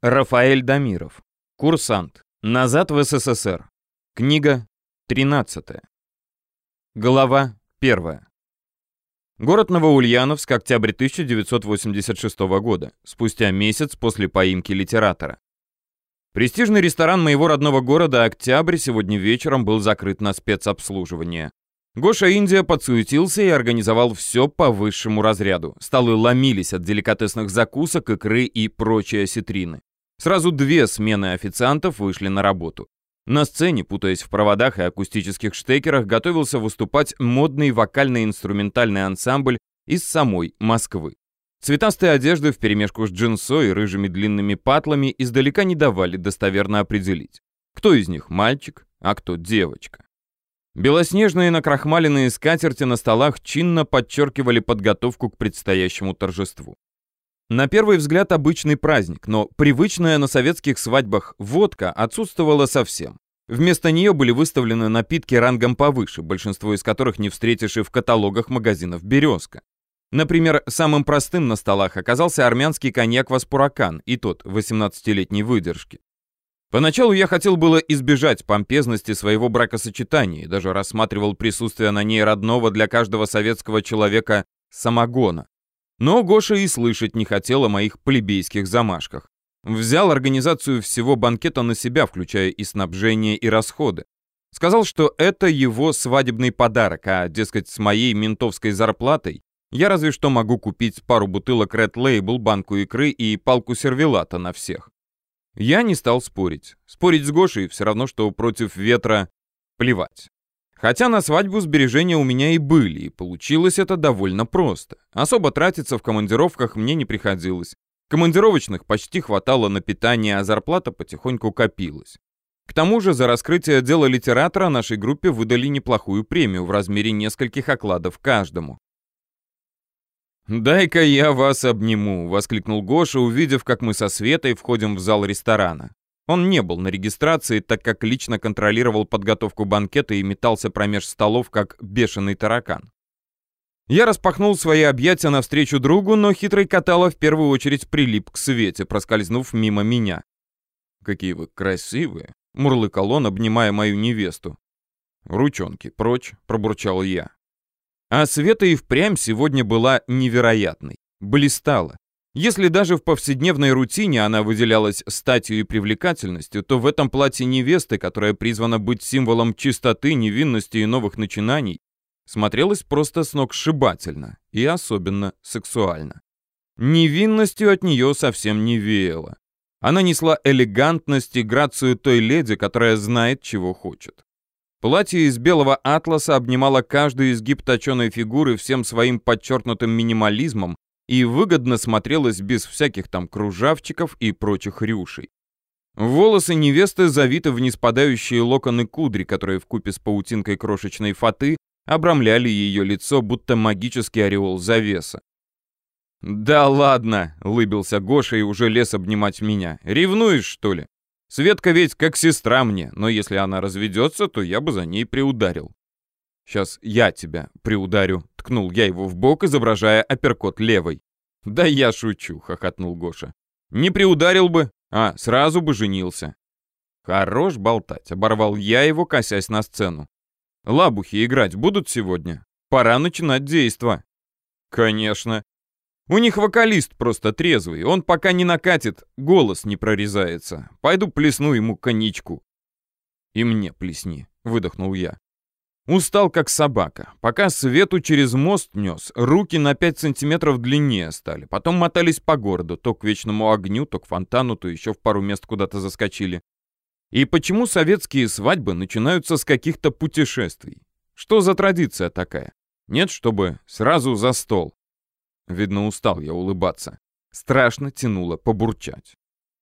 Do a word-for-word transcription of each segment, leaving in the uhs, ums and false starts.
Рафаэль Дамиров. Курсант. Назад в СССР. Книга тринадцатая. Глава первая. Город Новоульяновск, октябрь тысяча девятьсот восемьдесят шестого года, спустя месяц после поимки литератора. Престижный ресторан моего родного города «Октябрь» сегодня вечером был закрыт на спецобслуживание. Гоша Индия подсуетился и организовал все по высшему разряду. Столы ломились от деликатесных закусок, икры и прочей осетрины. Сразу две смены официантов вышли на работу. На сцене, путаясь в проводах и акустических штекерах, готовился выступать модный вокально-инструментальный ансамбль из самой Москвы. Цветастые одежды вперемешку с джинсой и рыжими длинными патлами издалека не давали достоверно определить, кто из них мальчик, а кто девочка. Белоснежные накрахмаленные скатерти на столах чинно подчеркивали подготовку к предстоящему торжеству. На первый взгляд обычный праздник, но привычная на советских свадьбах водка отсутствовала совсем. Вместо нее были выставлены напитки рангом повыше, большинство из которых не встретишь и в каталогах магазинов «Березка». Например, самым простым на столах оказался армянский коньяк «Васпуракан», и тот восемнадцатилетней выдержки. Поначалу я хотел было избежать помпезности своего бракосочетания и даже рассматривал присутствие на ней родного для каждого советского человека самогона. Но Гоша и слышать не хотел о моих плебейских замашках. Взял организацию всего банкета на себя, включая и снабжение, и расходы. Сказал, что это его свадебный подарок, а, дескать, с моей ментовской зарплатой я разве что могу купить пару бутылок Red Label, банку икры и палку сервелата на всех. Я не стал спорить. Спорить с Гошей все равно, что против ветра плевать. Хотя на свадьбу сбережения у меня и были, и получилось это довольно просто. Особо тратиться в командировках мне не приходилось. Командировочных почти хватало на питание, а зарплата потихоньку копилась. К тому же за раскрытие дела литератора нашей группе выдали неплохую премию в размере нескольких окладов каждому. «Дай-ка я вас обниму», — воскликнул Гоша, увидев, как мы со Светой входим в зал ресторана. Он не был на регистрации, так как лично контролировал подготовку банкета и метался промеж столов, как бешеный таракан. Я распахнул свои объятия навстречу другу, но хитрый Катала в первую очередь прилип к Свете, проскользнув мимо меня. «Какие вы красивые!» — мурлыкал он, обнимая мою невесту. «Ручонки прочь!» — пробурчал я. А Света и впрямь сегодня была невероятной, блистала. Если даже в повседневной рутине она выделялась статью и привлекательностью, то в этом платье невесты, которая призвана быть символом чистоты, невинности и новых начинаний, смотрелась просто сногсшибательно и особенно сексуально. Невинностью от нее совсем не веяло. Она несла элегантность и грацию той леди, которая знает, чего хочет. Платье из белого атласа обнимало каждый изгиб точеной фигуры всем своим подчеркнутым минимализмом и выгодно смотрелось без всяких там кружавчиков и прочих рюшей. Волосы невесты завиты в ниспадающие локоны кудри, которые вкупе с паутинкой крошечной фаты обрамляли ее лицо, будто магический ореол завеса. «Да ладно!» — улыбился Гоша и уже лез обнимать меня. «Ревнуешь, что ли? Светка ведь как сестра мне, но если она разведется, то я бы за ней приударил». «Сейчас я тебя приударю», — ткнул я его в бок, изображая апперкот левой. «Да я шучу», — хохотнул Гоша. «Не приударил бы, а сразу бы женился». «Хорош болтать», — оборвал я его, косясь на сцену. «Лабухи играть будут сегодня? Пора начинать действо». «Конечно. У них вокалист просто трезвый, он пока не накатит, голос не прорезается. Пойду плесну ему коньячку». «И мне плесни», — выдохнул я. Устал как собака. Пока Свету через мост нес, руки на пять сантиметров длиннее стали. Потом мотались по городу, то к вечному огню, то к фонтану, то еще в пару мест куда-то заскочили. И почему советские свадьбы начинаются с каких-то путешествий? Что за традиция такая? Нет, чтобы сразу за стол. Видно, устал я улыбаться. Страшно тянуло побурчать.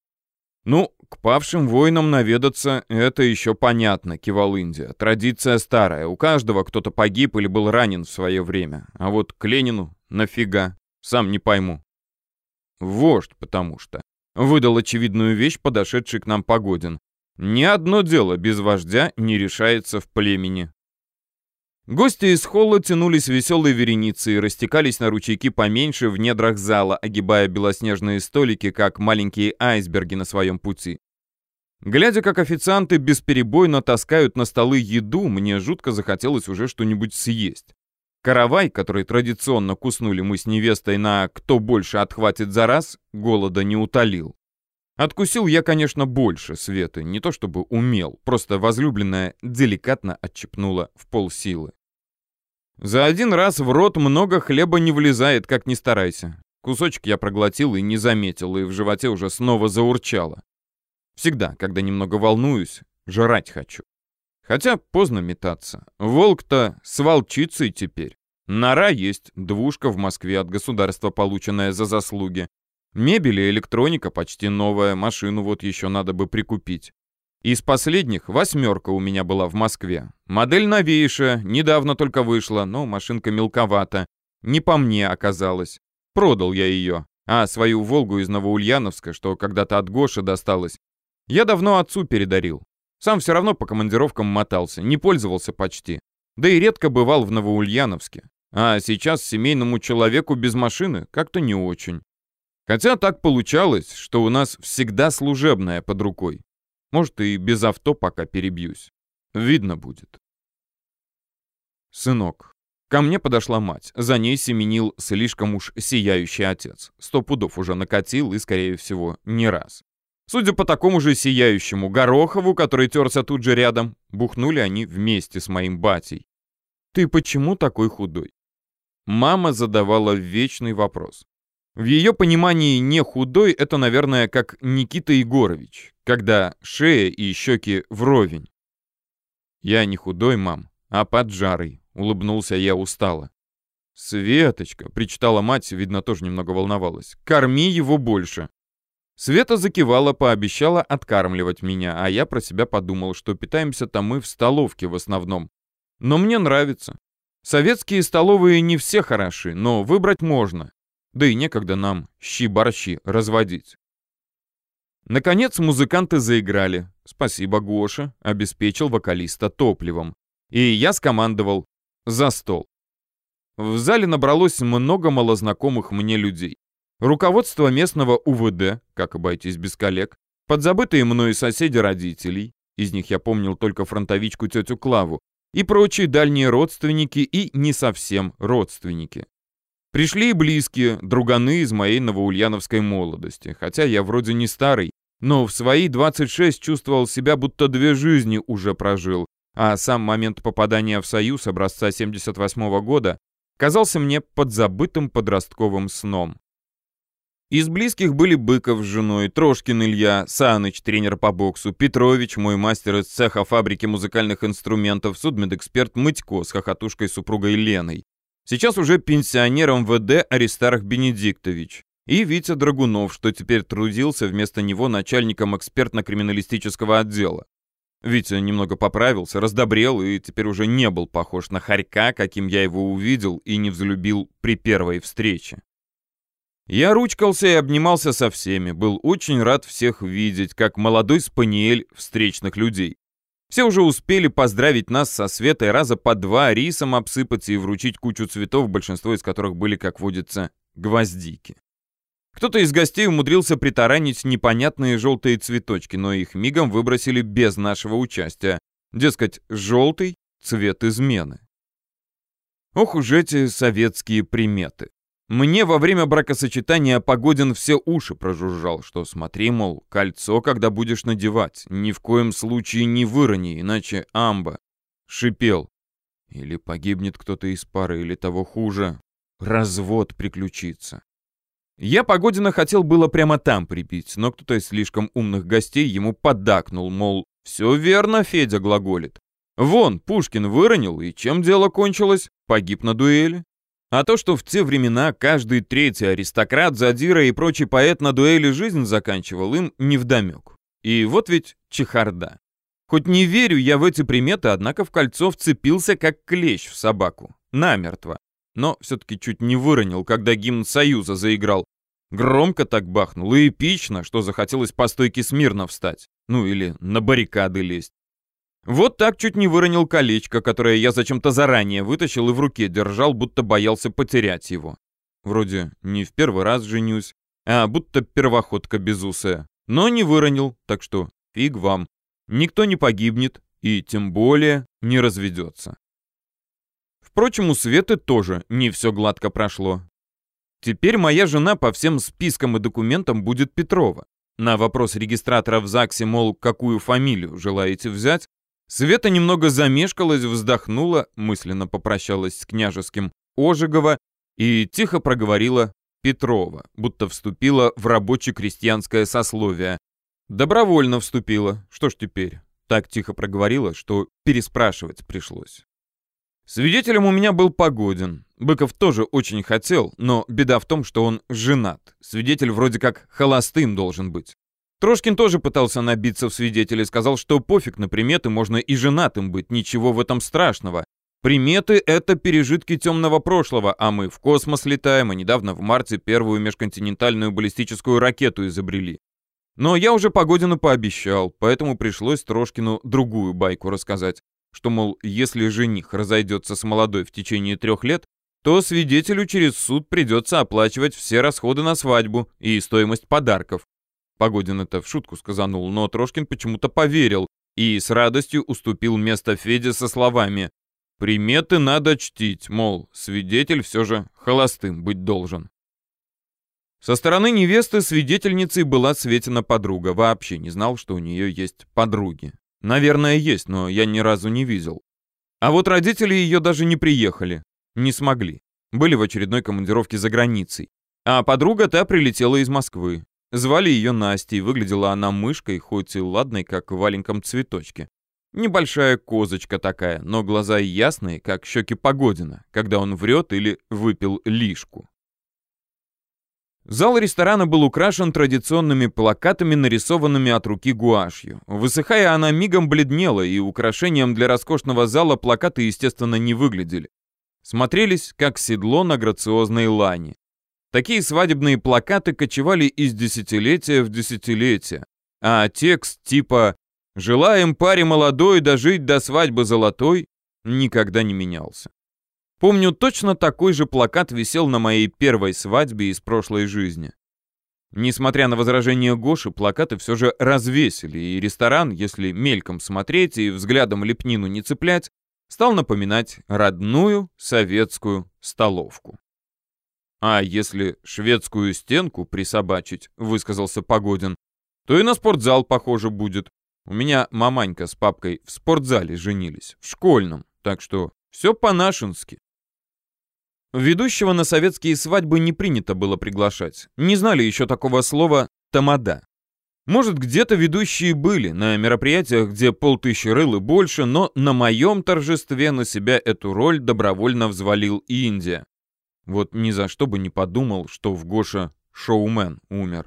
«Ну, к павшим воинам наведаться — это еще понятно», — кивал Индия. «Традиция старая. У каждого кто-то погиб или был ранен в свое время. А вот к Ленину нафига? Сам не пойму». «Вождь, потому что», — выдал очевидную вещь подошедший к нам Погодин. «Ни одно дело без вождя не решается в племени». Гости из холла тянулись веселой вереницей и растекались на ручейки поменьше в недрах зала, огибая белоснежные столики, как маленькие айсберги на своем пути. Глядя, как официанты бесперебойно таскают на столы еду, мне жутко захотелось уже что-нибудь съесть. Каравай, который традиционно куснули мы с невестой на «кто больше отхватит за раз», голода не утолил. Откусил я, конечно, больше Светы, не то чтобы умел, просто возлюбленная деликатно отщипнула в полсилы. За один раз в рот много хлеба не влезает, как ни старайся. Кусочек я проглотил и не заметил, и в животе уже снова заурчало. Всегда, когда немного волнуюсь, жрать хочу. Хотя поздно метаться. Волк-то с волчицей теперь. Нора есть, двушка в Москве от государства, полученная за заслуги. Мебель и электроника почти новая, машину вот еще надо бы прикупить. Из последних восьмерка у меня была в Москве. Модель новейшая, недавно только вышла, но машинка мелковата. Не по мне оказалось. Продал я ее. А свою «Волгу» из Новоульяновска, что когда-то от Гоши досталось, я давно отцу передарил. Сам все равно по командировкам мотался, не пользовался почти. Да и редко бывал в Новоульяновске. А сейчас семейному человеку без машины как-то не очень. Хотя так получалось, что у нас всегда служебная под рукой. Может, и без авто пока перебьюсь. Видно будет. Сынок. Ко мне подошла мать. За ней семенил слишком уж сияющий отец. Сто пудов уже накатил и, скорее всего, не раз. Судя по такому же сияющему Горохову, который терся тут же рядом, бухнули они вместе с моим батей. «Ты почему такой худой?» Мама задавала вечный вопрос. В ее понимании не худой — это, наверное, как Никита Егорович, когда шея и щеки вровень. «Я не худой, мам, а поджарый», — улыбнулся я устало. «Светочка», — причитала мать, видно, тоже немного волновалась, — «корми его больше». Света закивала, пообещала откармливать меня, а я про себя подумал, что питаемся-то мы в столовке в основном. Но мне нравится. Советские столовые не все хороши, но выбрать можно. Да и некогда нам щи-борщи разводить. Наконец музыканты заиграли. Спасибо, Гоша, обеспечил вокалиста топливом. И я скомандовал «за стол». В зале набралось много малознакомых мне людей. Руководство местного У В Д, как обойтись без коллег, подзабытые мною соседи родителей, из них я помнил только фронтовичку тетю Клаву, и прочие дальние родственники и не совсем родственники. Пришли и близкие, друганы из моей новоульяновской молодости, хотя я вроде не старый, но в свои двадцать шесть чувствовал себя, будто две жизни уже прожил, а сам момент попадания в Союз образца семьдесят восьмого года казался мне подзабытым подростковым сном. Из близких были Быков с женой, Трошкин Илья, Саныч, тренер по боксу, Петрович, мой мастер из цеха фабрики музыкальных инструментов, судмедэксперт Мытько с хохотушкой супругой Леной. Сейчас уже пенсионер М В Д Аристарх Бенедиктович. И Витя Драгунов, что теперь трудился вместо него начальником экспертно-криминалистического отдела. Витя немного поправился, раздобрел и теперь уже не был похож на хорька, каким я его увидел и не взлюбил при первой встрече. Я ручкался и обнимался со всеми, был очень рад всех видеть, как молодой спаниель встречных людей. Все уже успели поздравить нас со Светой раза по два, рисом обсыпать и вручить кучу цветов, большинство из которых были, как водится, гвоздики. Кто-то из гостей умудрился притаранить непонятные желтые цветочки, но их мигом выбросили без нашего участия. Дескать, желтый — цвет измены. Ох уж эти советские приметы. Мне во время бракосочетания Погодин все уши прожужжал, что смотри, мол, кольцо, когда будешь надевать, ни в коем случае не вырони, иначе амба. Шипел. Или погибнет кто-то из пары, или того хуже, развод приключится. Я Погодина хотел было прямо там прибить, но кто-то из слишком умных гостей ему поддакнул, мол, все верно, Федя глаголит. Вон, Пушкин выронил, и чем дело кончилось? Погиб на дуэли. А то, что в те времена каждый третий аристократ, задира и прочий поэт на дуэли жизнь заканчивал, им невдомек. И вот ведь чехарда. Хоть не верю я в эти приметы, однако в кольцо вцепился как клещ в собаку. Намертво. Но все-таки чуть не выронил, когда гимн Союза заиграл. Громко так бахнул и эпично, что захотелось по стойке смирно встать. Ну или на баррикады лезть. Вот так чуть не выронил колечко, которое я зачем-то заранее вытащил и в руке держал, будто боялся потерять его. Вроде не в первый раз женюсь, а будто первоходка безусая. Но не выронил, так что фиг вам. Никто не погибнет и тем более не разведется. Впрочем, у Светы тоже не все гладко прошло. Теперь моя жена по всем спискам и документам будет Петрова. На вопрос регистратора в ЗАГСе, мол, какую фамилию желаете взять, Света немного замешкалась, вздохнула, мысленно попрощалась с княжеским Ожегова и тихо проговорила Петрова, будто вступила в рабоче-крестьянское сословие. Добровольно вступила. Что ж теперь? Так тихо проговорила, что переспрашивать пришлось. Свидетелем у меня был Погодин. Быков тоже очень хотел, но беда в том, что он женат. Свидетель вроде как холостым должен быть. Трошкин тоже пытался набиться в свидетели, сказал, что пофиг на приметы, можно и женатым быть, ничего в этом страшного. Приметы — это пережитки темного прошлого, а мы в космос летаем, и недавно в марте первую межконтинентальную баллистическую ракету изобрели. Но я уже Погодину пообещал, поэтому пришлось Трошкину другую байку рассказать, что, мол, если жених разойдется с молодой в течение трех лет, то свидетелю через суд придется оплачивать все расходы на свадьбу и стоимость подарков. Погодин это в шутку сказанул, но Трошкин почему-то поверил и с радостью уступил место Феде со словами: «Приметы надо чтить, мол, свидетель все же холостым быть должен». Со стороны невесты свидетельницей была Светина подруга. Вообще не знал, что у нее есть подруги. Наверное, есть, но я ни разу не видел. А вот родители ее даже не приехали. Не смогли. Были в очередной командировке за границей. А подруга та прилетела из Москвы. Звали ее Настей, выглядела она мышкой, хоть и ладной, как в маленьком цветочке. Небольшая козочка такая, но глаза ясные, как щеки Погодина, когда он врет или выпил лишку. Зал ресторана был украшен традиционными плакатами, нарисованными от руки гуашью. Высыхая, она мигом бледнела, и украшением для роскошного зала плакаты, естественно, не выглядели. Смотрелись, как седло на грациозной лани. Такие свадебные плакаты кочевали из десятилетия в десятилетие, а текст типа «Желаем паре молодой дожить до свадьбы золотой» никогда не менялся. Помню, точно такой же плакат висел на моей первой свадьбе из прошлой жизни. Несмотря на возражения Гоши, плакаты все же развесили, и ресторан, если мельком смотреть и взглядом лепнину не цеплять, стал напоминать родную советскую столовку. «А если шведскую стенку присобачить, — высказался Погодин, — то и на спортзал похоже будет. У меня маманька с папкой в спортзале женились, в школьном, так что все по-нашенски». Ведущего на советские свадьбы не принято было приглашать. Не знали еще такого слова «тамада». Может, где-то ведущие были, на мероприятиях, где полтысячи рыл и больше, но на моем торжестве на себя эту роль добровольно взвалил Индия. Вот ни за что бы не подумал, что в Гоше шоумен умер.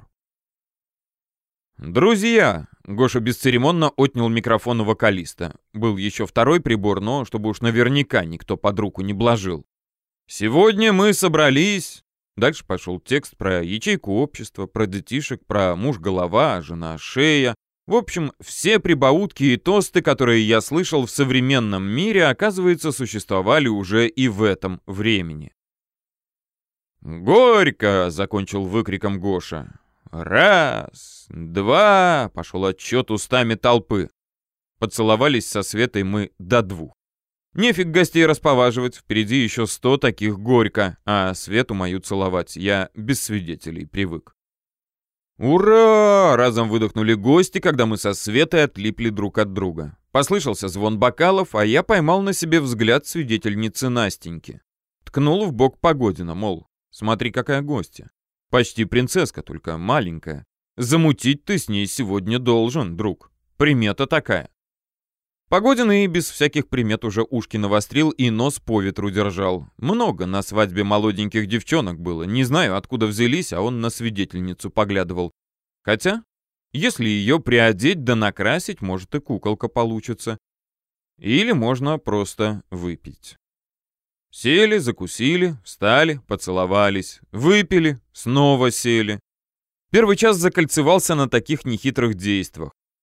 «Друзья!» — Гоша бесцеремонно отнял микрофон у вокалиста. Был еще второй прибор, но чтобы уж наверняка никто под руку не блажил. «Сегодня мы собрались...» Дальше пошел текст про ячейку общества, про детишек, про муж-голова, жена-шея. В общем, все прибаутки и тосты, которые я слышал в современном мире, оказывается, существовали уже и в этом времени. «Горько!» — закончил выкриком Гоша. «Раз, два!» — пошел отчет устами толпы. Поцеловались со Светой мы до двух. Нефиг гостей расповаживать, впереди еще сто таких горько, а Свету мою целовать я без свидетелей привык. «Ура!» — разом выдохнули гости, когда мы со Светой отлипли друг от друга. Послышался звон бокалов, а я поймал на себе взгляд свидетельницы Настеньки. Ткнул в бок Погодина, мол, смотри, какая гостья. Почти принцесска, только маленькая. Замутить ты с ней сегодня должен, друг. Примета такая. Погодин и без всяких примет уже ушки навострил и нос по ветру держал. Много на свадьбе молоденьких девчонок было. Не знаю, откуда взялись, а он на свидетельницу поглядывал. Хотя, если ее приодеть да накрасить, может и куколка получится. Или можно просто выпить. Сели, закусили, встали, поцеловались, выпили, снова сели. Первый час закольцевался на таких нехитрых действиях.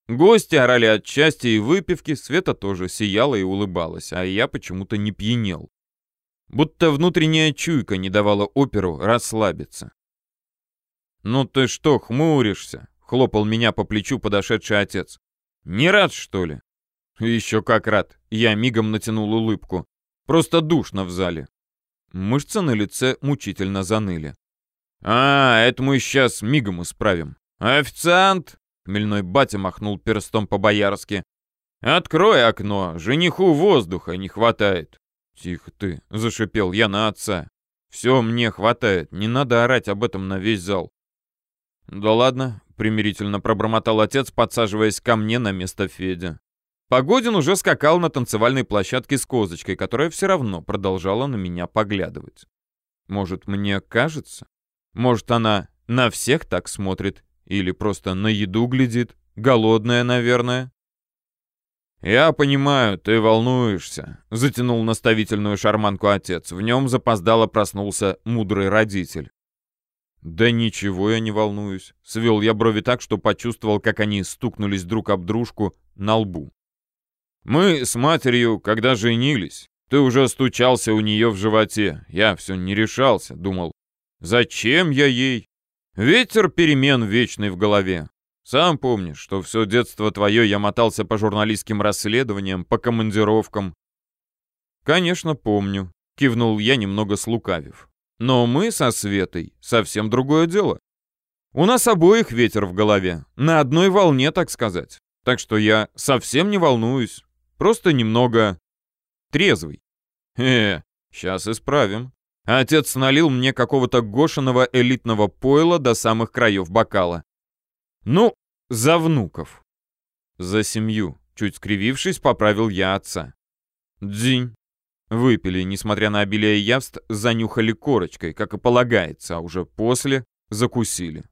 Гости орали от счастья и выпивки, Света тоже сияла и улыбалась, а я почему-то не пьянел. Будто внутренняя чуйка не давала оперу расслабиться. «Ну ты что, хмуришься?» — хлопал меня по плечу подошедший отец. «Не рад, что ли?» «Еще как рад!» — я мигом натянул улыбку. «Просто душно в зале». Мышцы на лице мучительно заныли. «А, это мы сейчас мигом исправим. Официант!» — хмельной батя махнул перстом по-боярски. «Открой окно, жениху воздуха не хватает». «Тихо ты!» — зашипел я на отца. «Все мне хватает, не надо орать об этом на весь зал». «Да ладно», — примирительно пробормотал отец, подсаживаясь ко мне на место Федя. Погодин уже скакал на танцевальной площадке с козочкой, которая все равно продолжала на меня поглядывать. Может, мне кажется? Может, она на всех так смотрит? Или просто на еду глядит? Голодная, наверное? «Я понимаю, ты волнуешься», — затянул наставительную шарманку отец. В нем запоздало проснулся мудрый родитель. «Да ничего я не волнуюсь», — свел я брови так, что почувствовал, как они стукнулись друг об дружку на лбу. «Мы с матерью, когда женились, ты уже стучался у нее в животе. Я все не решался, думал, зачем я ей? Ветер перемен вечный в голове. Сам помнишь, что все детство твое я мотался по журналистским расследованиям, по командировкам». «Конечно, помню», — кивнул я, немного слукавив. «Но мы со Светой совсем другое дело. У нас обоих ветер в голове, на одной волне, так сказать. Так что я совсем не волнуюсь, просто немного трезвый». «Э, сейчас исправим». Отец налил мне какого-то Гошиного элитного пойла до самых краев бокала. «Ну, за внуков». «За семью», — чуть скривившись, поправил я отца. «Дзинь». Выпили, несмотря на обилие явств, занюхали корочкой, как и полагается, а уже после закусили.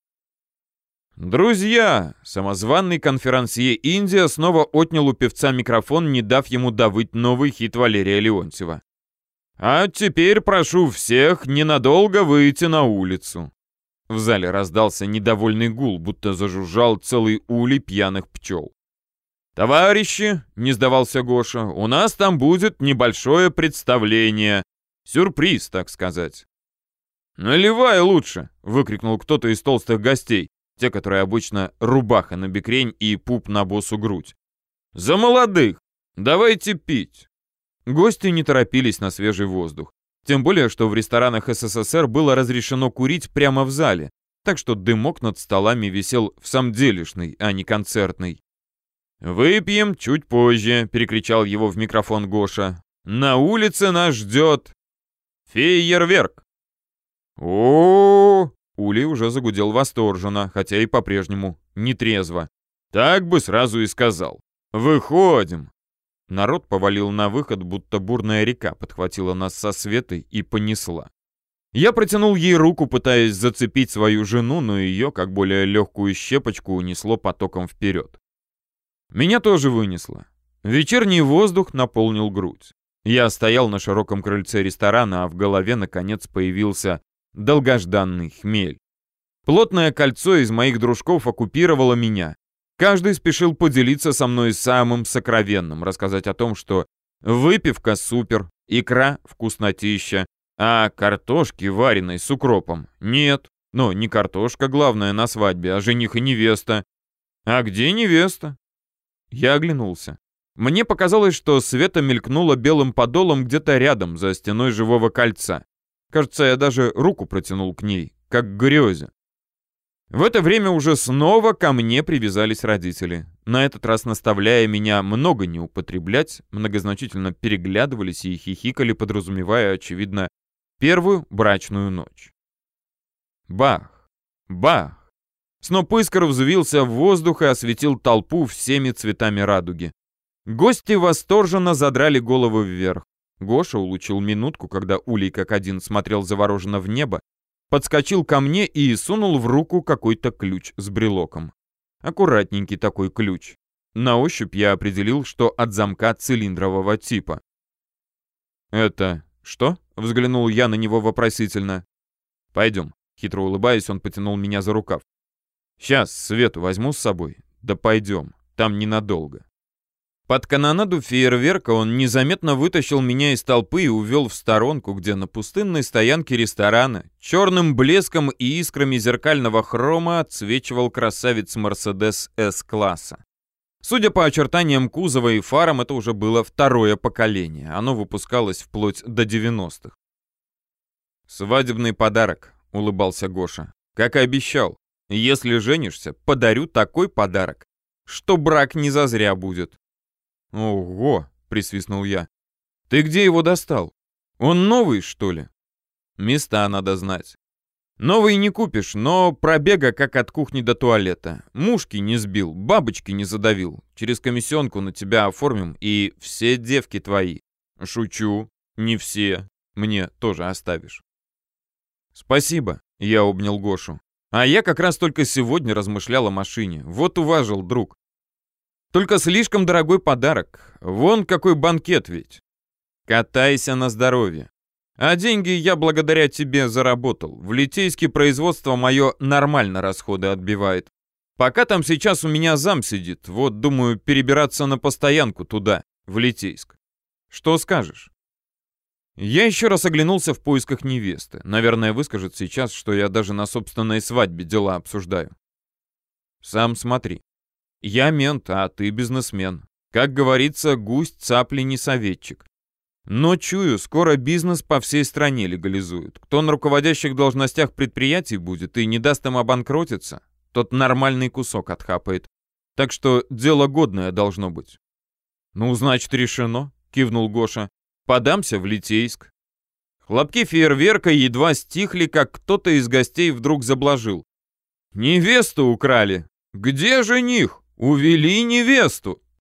«Друзья!» — самозванный конферансье Индия снова отнял у певца микрофон, не дав ему давыть новый хит Валерия Леонтьева. «А теперь прошу всех ненадолго выйти на улицу». В зале раздался недовольный гул, будто зажужжал целый улей пьяных пчел. «Товарищи!» — не сдавался Гоша. «У нас там будет небольшое представление. Сюрприз, так сказать». «Наливай лучше!» — выкрикнул кто-то из толстых гостей, те, которые обычно рубаха на бекрень и пуп на босу грудь. «За молодых! Давайте пить!» Гости не торопились на свежий воздух. Тем более, что в ресторанах СССР было разрешено курить прямо в зале, так что дымок над столами висел в самделишный, а не концертный. «Выпьем чуть позже», — перекричал его в микрофон Гоша. «На улице нас ждет фейерверк». О, Улей уже загудел восторженно, хотя и по-прежнему нетрезво. «Так бы сразу и сказал. Выходим». Народ повалил на выход, будто бурная река подхватила нас со Светой и понесла. Я протянул ей руку, пытаясь зацепить свою жену, но ее, как более легкую щепочку, унесло потоком вперед. Меня тоже вынесло. Вечерний воздух наполнил грудь. Я стоял на широком крыльце ресторана, а в голове, наконец, появился долгожданный хмель. Плотное кольцо из моих дружков оккупировало меня. Каждый спешил поделиться со мной самым сокровенным, рассказать о том, что выпивка супер, икра вкуснотища, а картошки, вареной с укропом, нет. Но не картошка главное на свадьбе, а жених и невеста. А где невеста? Я оглянулся. Мне показалось, что Света мелькнула белым подолом где-то рядом, за стеной живого кольца. Кажется, я даже руку протянул к ней, как к грезе. В это время уже снова ко мне привязались родители. На этот раз, наставляя меня много не употреблять, многозначительно переглядывались и хихикали, подразумевая, очевидно, первую брачную ночь. Бах! Бах! Сноп искр взвился в воздух и осветил толпу всеми цветами радуги. Гости восторженно задрали головы вверх. Гоша улучил минутку, когда Улей как один смотрел завороженно в небо, подскочил ко мне и сунул в руку какой-то ключ с брелоком. Аккуратненький такой ключ. На ощупь я определил, что от замка цилиндрового типа. «Это что?» — взглянул я на него вопросительно. «Пойдем». Хитро улыбаясь, он потянул меня за рукав. «Сейчас Свету возьму с собой. Да пойдем, там ненадолго. Под канонаду фейерверка он незаметно вытащил меня из толпы и увел в сторонку, где на пустынной стоянке ресторана черным блеском и искрами зеркального хрома отсвечивал красавец Мерседес С-класса. Судя по очертаниям кузова и фарам, это уже было второе поколение. Оно выпускалось вплоть до девяностых. «Свадебный подарок», — улыбался Гоша. «Как и обещал. Если женишься, подарю такой подарок, что брак не зазря будет». «Ого!» — присвистнул я. «Ты где его достал? Он новый, что ли?» «Места надо знать. Новый не купишь, но пробега как от кухни до туалета. Мушки не сбил, бабочки не задавил. Через комиссионку на тебя оформим, и все девки твои». «Шучу. Не все. Мне тоже оставишь». «Спасибо», — я обнял Гошу. «А я как раз только сегодня размышлял о машине. Вот уважил, друг. Только слишком дорогой подарок. Вон какой банкет ведь. Катайся на здоровье. А деньги я благодаря тебе заработал. В Литейске производство мое нормально расходы отбивает. Пока там сейчас у меня зам сидит, вот думаю перебираться на постоянку туда, в Литейск. Что скажешь?» Я еще раз оглянулся в поисках невесты. Наверное, выскажет сейчас, что я даже на собственной свадьбе дела обсуждаю. «Сам смотри. Я мент, а ты бизнесмен. Как говорится, гусь цапли не советчик. Но чую, скоро бизнес по всей стране легализуют. Кто на руководящих должностях предприятий будет и не даст им обанкротиться, тот нормальный кусок отхапает. Так что дело годное должно быть». «Ну, значит, решено», — кивнул Гоша. «Подамся в Литейск». Хлопки фейерверка едва стихли, как кто-то из гостей вдруг заблажил. «Невесту украли! Где жених? Увели невесту!»